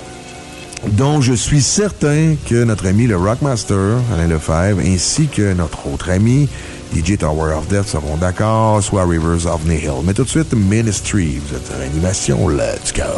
dont je suis certain que notre ami le Rockmaster, Alain Lefebvre, ainsi que notre autre ami, D J Tower of Death, seront d'accord, soit Rivers of Nihil. Mais tout de suite, Ministry, vous êtes en animation, let's go!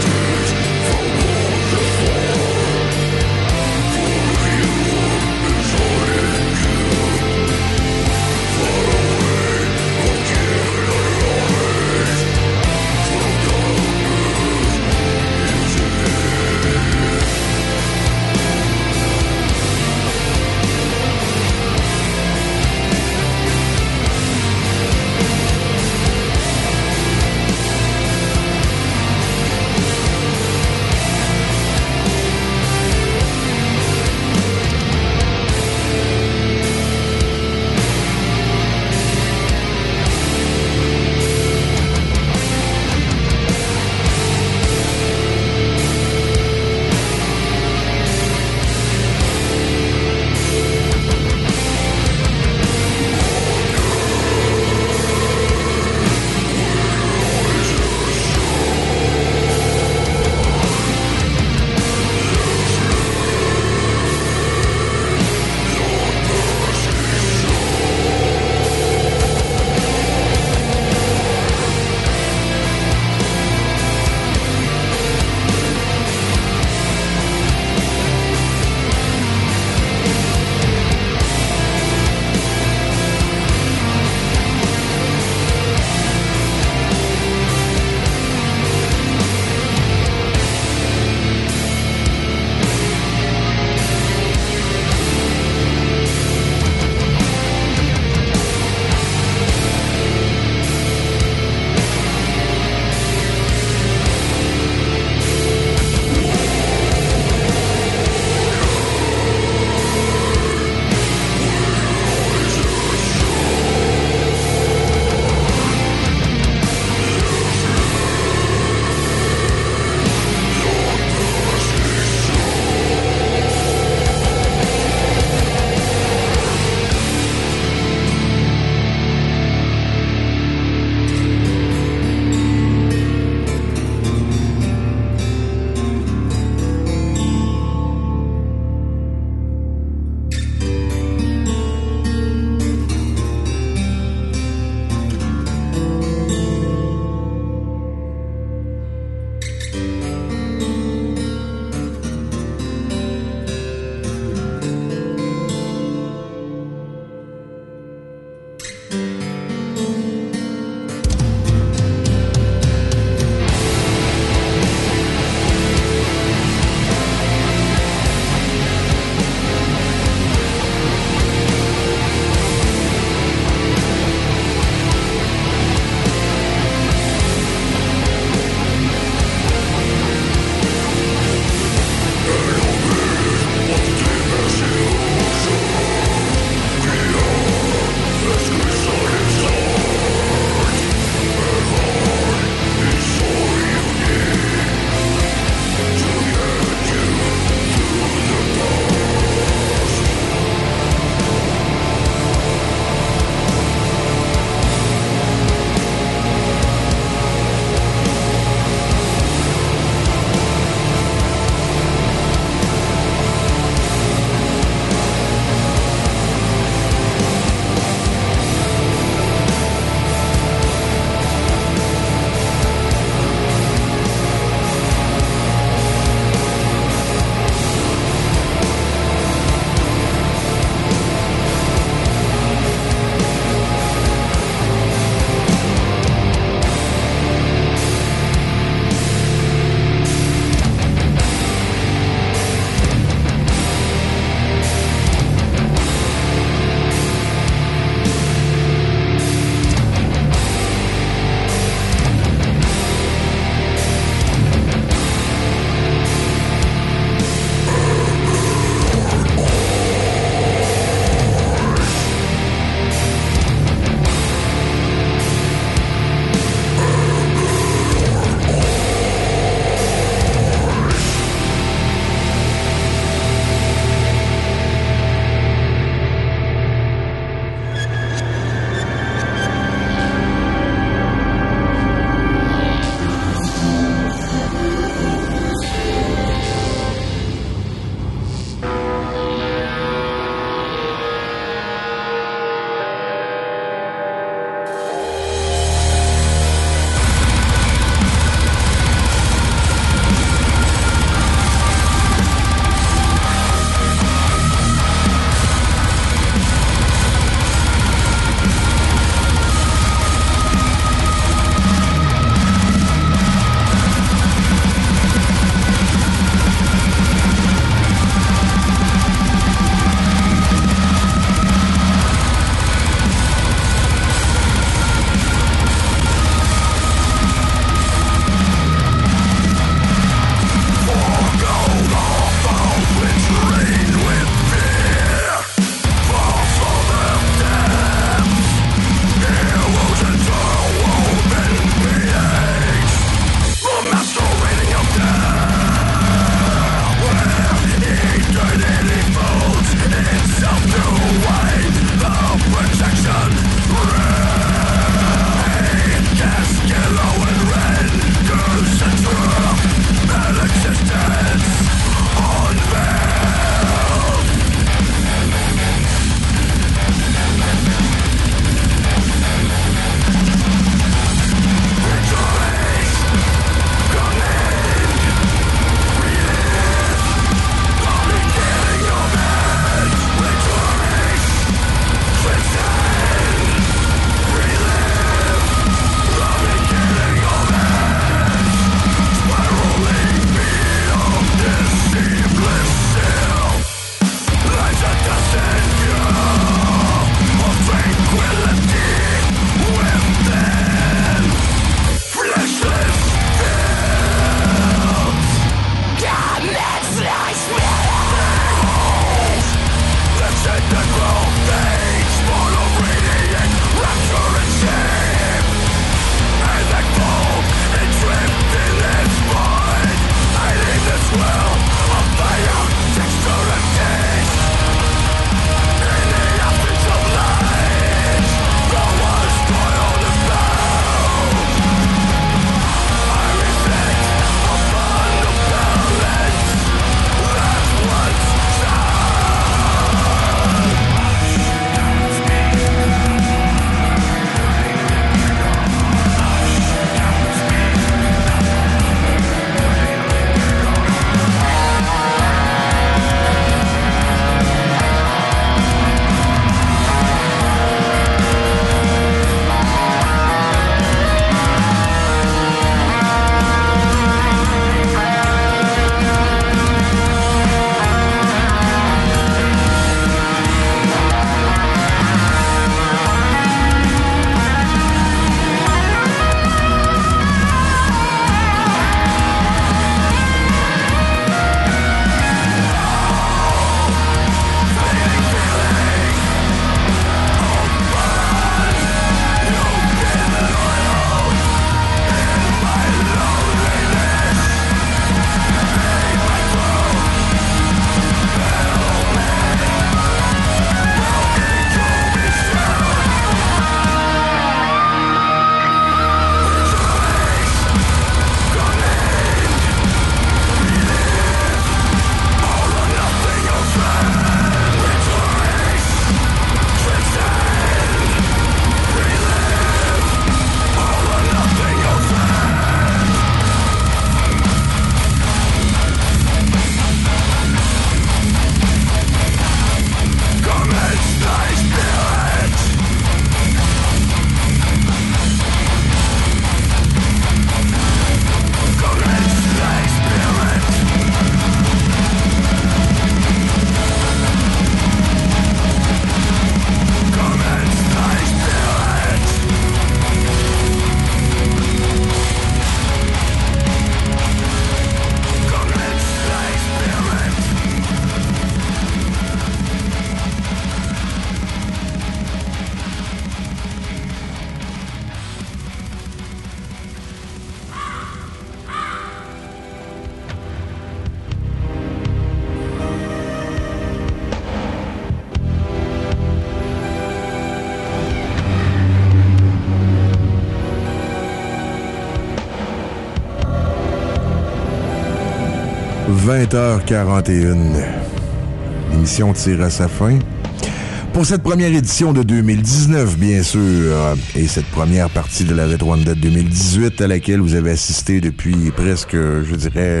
vingt heures quarante et une. L'émission tire à sa fin. Pour cette première édition de deux mille dix-neuf, bien sûr, et cette première partie de la Retroanda deux mille dix-huit à laquelle vous avez assisté depuis presque, je dirais,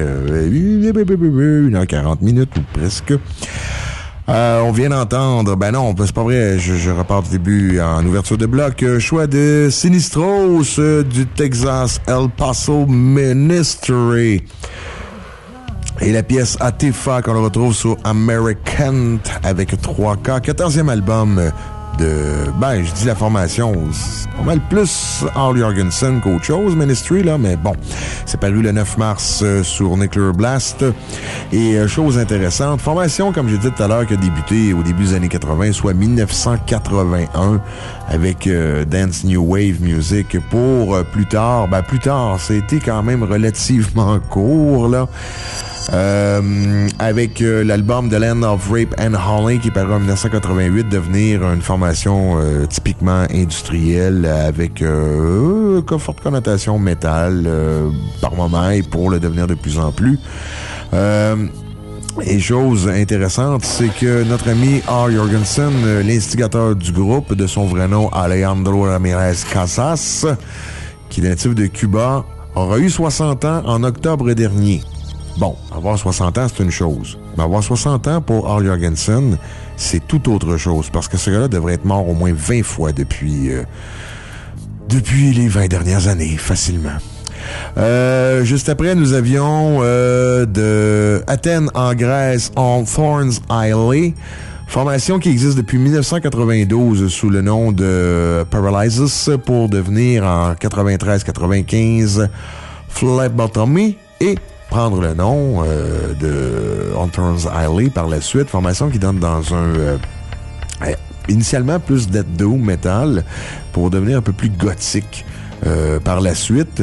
une heure quarante minutes ou presque. Euh, on vient d'entendre, ben non, c'est pas vrai, je, je repars du début en ouverture de bloc, euh, choix de Sinistros euh, du Texas El Paso Ministry. Et la pièce Atifa qu'on retrouve sur American avec trois K, quatorzième album de, ben, je dis la formation, c'est pas mal plus Al Jorgensen qu'autre chose, Ministry, là, mais bon, c'est paru le neuf mars euh, sur Nuclear Blast. Et euh, chose intéressante, formation, comme j'ai dit tout à l'heure, qui a débuté au début des années quatre-vingts, soit dix-neuf cent quatre-vingt-un, avec euh, Dance New Wave Music, pour euh, plus tard, ben plus tard, ça a été quand même relativement court, là. Euh, avec euh, l'album The Land of Rape and Howling qui est paru en dix-neuf cent quatre-vingt-huit, devenir une formation euh, typiquement industrielle avec euh, euh, forte connotation métal euh, par moment et pour le devenir de plus en plus. Euh, et chose intéressante, c'est que notre ami Al Jorgensen, euh, l'instigateur du groupe, de son vrai nom Alejandro Ramirez Casas, qui est natif de Cuba, aura eu soixante ans en octobre dernier. Bon, avoir soixante ans, c'est une chose. Mais avoir soixante ans pour Al Jorgensen, c'est tout autre chose. Parce que ce gars-là devrait être mort au moins vingt fois depuis, euh, depuis les vingt dernières années, facilement. Euh, juste après, nous avions euh, de Athènes en Grèce, On Thorns Isle, formation qui existe depuis dix-neuf cent quatre-vingt-douze sous le nom de Paralysis pour devenir en quatre-vingt-treize quatre-vingt-quinze Phlebotomy et prendre le nom euh, de On Thorns Isle par la suite, formation qui donne dans un euh, euh, initialement plus death doom metal pour devenir un peu plus gothique euh, par la suite.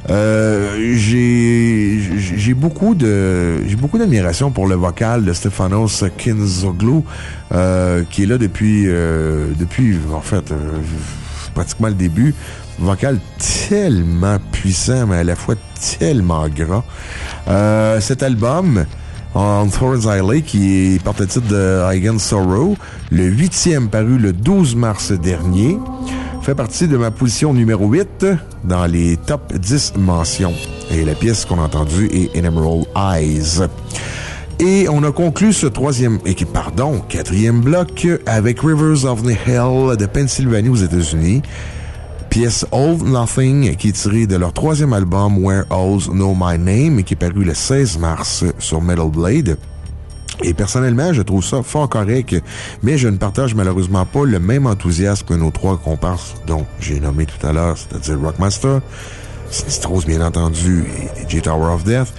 Euh, j'ai j'ai beaucoup de j'ai beaucoup d'admiration pour le vocal de Stefanos Kinzoglou euh, qui est là depuis euh, depuis en fait euh, pratiquement le début. Vocal tellement puissant, mais à la fois tellement gras. Euh, cet album, On Thorns Isle, qui porte le titre de Eigen Sorrow, le huitième paru le douze mars dernier, fait partie de ma position numéro huit dans les top dix mentions. Et la pièce qu'on a entendue est Emerald Eyes. Et on a conclu ce troisième, et pardon, quatrième bloc avec Rivers of the Hell de Pennsylvanie aux États-Unis. Pièce Old Nothing, qui est tirée de leur troisième album Where Owls Know My Name, et qui est paru le seize mars sur Metal Blade. Et personnellement, je trouve ça fort correct, mais je ne partage malheureusement pas le même enthousiasme que nos trois comparses dont j'ai nommé tout à l'heure, c'est-à-dire Rockmaster, Sinistros bien entendu et D J Tower of Death.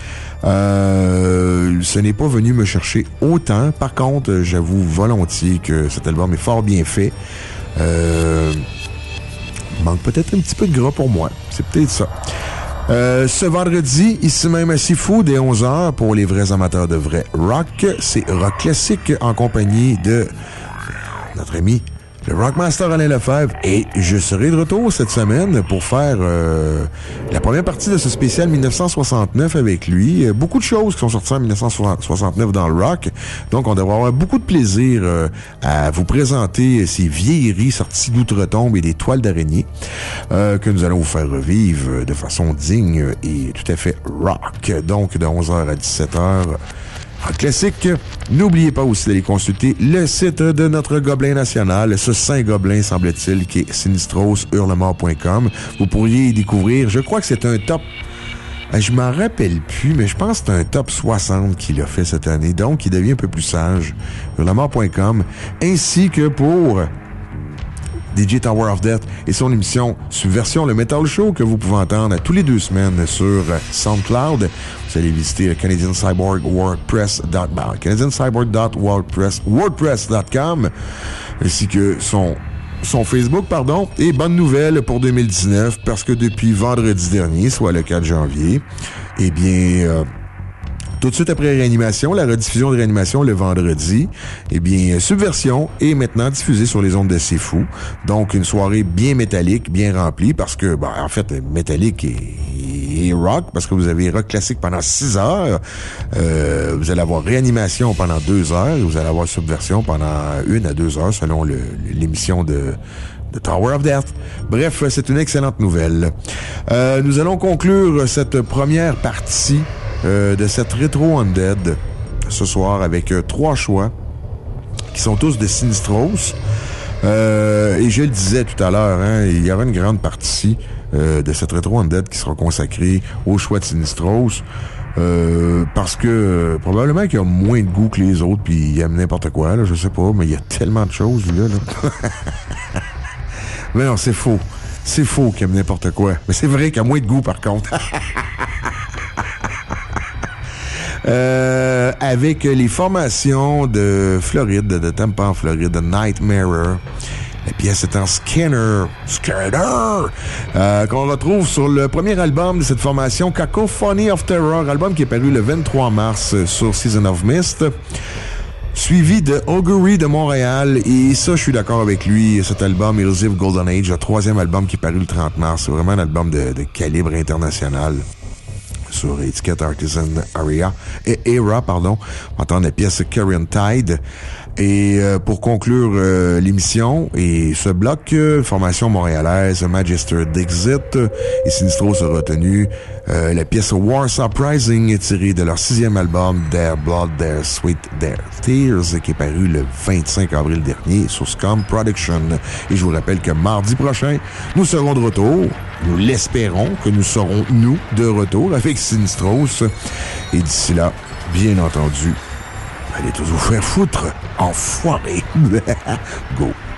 Euh, ce n'est pas venu me chercher autant. Par contre, j'avoue volontiers que cet album est fort bien fait. Euh... manque peut-être un petit peu de gras pour moi. C'est peut-être ça. Euh, ce vendredi, ici même à Sifu, dès onze heures, pour les vrais amateurs de vrai rock, c'est rock classique en compagnie de notre ami le Rockmaster Alain Lefebvre, et je serai de retour cette semaine pour faire euh, la première partie de ce spécial dix-neuf cent soixante-neuf avec lui. Beaucoup de choses qui sont sorties en dix-neuf cent soixante-neuf dans le rock, donc on devrait avoir beaucoup de plaisir euh, à vous présenter ces vieilleries sorties d'outre-tombe et des toiles d'araignée euh, que nous allons vous faire revivre de façon digne et tout à fait rock. Donc de onze heures à dix-sept heures, rock classique. N'oubliez pas aussi d'aller consulter le site de notre gobelin national, ce saint gobelin, semble-t-il, qui est sinistros hurlemort point com. Vous pourriez y découvrir, je crois que c'est un top, je m'en rappelle plus, mais je pense que c'est un top soixante qu'il a fait cette année, donc il devient un peu plus sage, hurlemort point com, ainsi que pour D J Tower of Death et son émission Subversion, le Metal Show, que vous pouvez entendre tous les deux semaines sur SoundCloud. Vous allez visiter le Canadian Cyborg WordPress dot com, Canadian Cyborg dot wordpress dot com, ainsi que son, son Facebook, pardon. Et bonne nouvelle pour deux mille dix-neuf, parce que depuis vendredi dernier, soit le quatre janvier, eh bien... Euh, tout de suite après Réanimation, la rediffusion de Réanimation le vendredi, eh bien, Subversion est maintenant diffusée sur les ondes de C'est Fou. Donc, une soirée bien métallique, bien remplie, parce que, ben, en fait, métallique et, et, et rock, parce que vous avez rock classique pendant six heures. Euh, vous allez avoir réanimation pendant deux heures. Et vous allez avoir subversion pendant une à deux heures, selon le, l'émission de... The Tower of Death. Bref, c'est une excellente nouvelle. Euh, nous allons conclure cette première partie euh, de cette Rétro Undead ce soir avec euh, trois choix qui sont tous de Sinistros. Euh, et je le disais tout à l'heure, hein, il y aura une grande partie euh, de cette Rétro Undead qui sera consacrée au choix de Sinistros. Euh, parce que euh, probablement qu'il y a moins de goût que les autres, puis il aime n'importe quoi, là, je sais pas, mais il y a tellement de choses, lui, là. là. Mais non, c'est faux. C'est faux qu'il aime n'importe quoi. Mais c'est vrai qu'il y a moins de goût, par contre. euh, avec les formations de Floride, de Tampa en Floride, de Nightmare. La pièce est en Skinner. Skinner! Euh, qu'on retrouve sur le premier album de cette formation, Cacophony of Terror, album qui est paru le vingt-trois mars sur Season of Mist. Suivi de Augury de Montréal, et ça, je suis d'accord avec lui, cet album, Elusive Golden Age, le troisième album qui est paru le trente mars, c'est vraiment un album de, de calibre international sur étiquette Artisan Area, et Era, pardon, on entend la pièce Carrion Tide. Et euh, pour conclure euh, l'émission et ce bloc, euh, formation montréalaise, Magister Dixit et Sinistros a retenu euh, la pièce War Surprising tirée de leur sixième album Their Blood, Their Sweat, Their Tears qui est paru le vingt-cinq avril dernier sur Scum Production. Et je vous rappelle que mardi prochain, nous serons de retour. Nous l'espérons que nous serons, nous, de retour avec Sinistros. Et d'ici là, bien entendu, allez tous vous faire foutre, enfoirés. Go.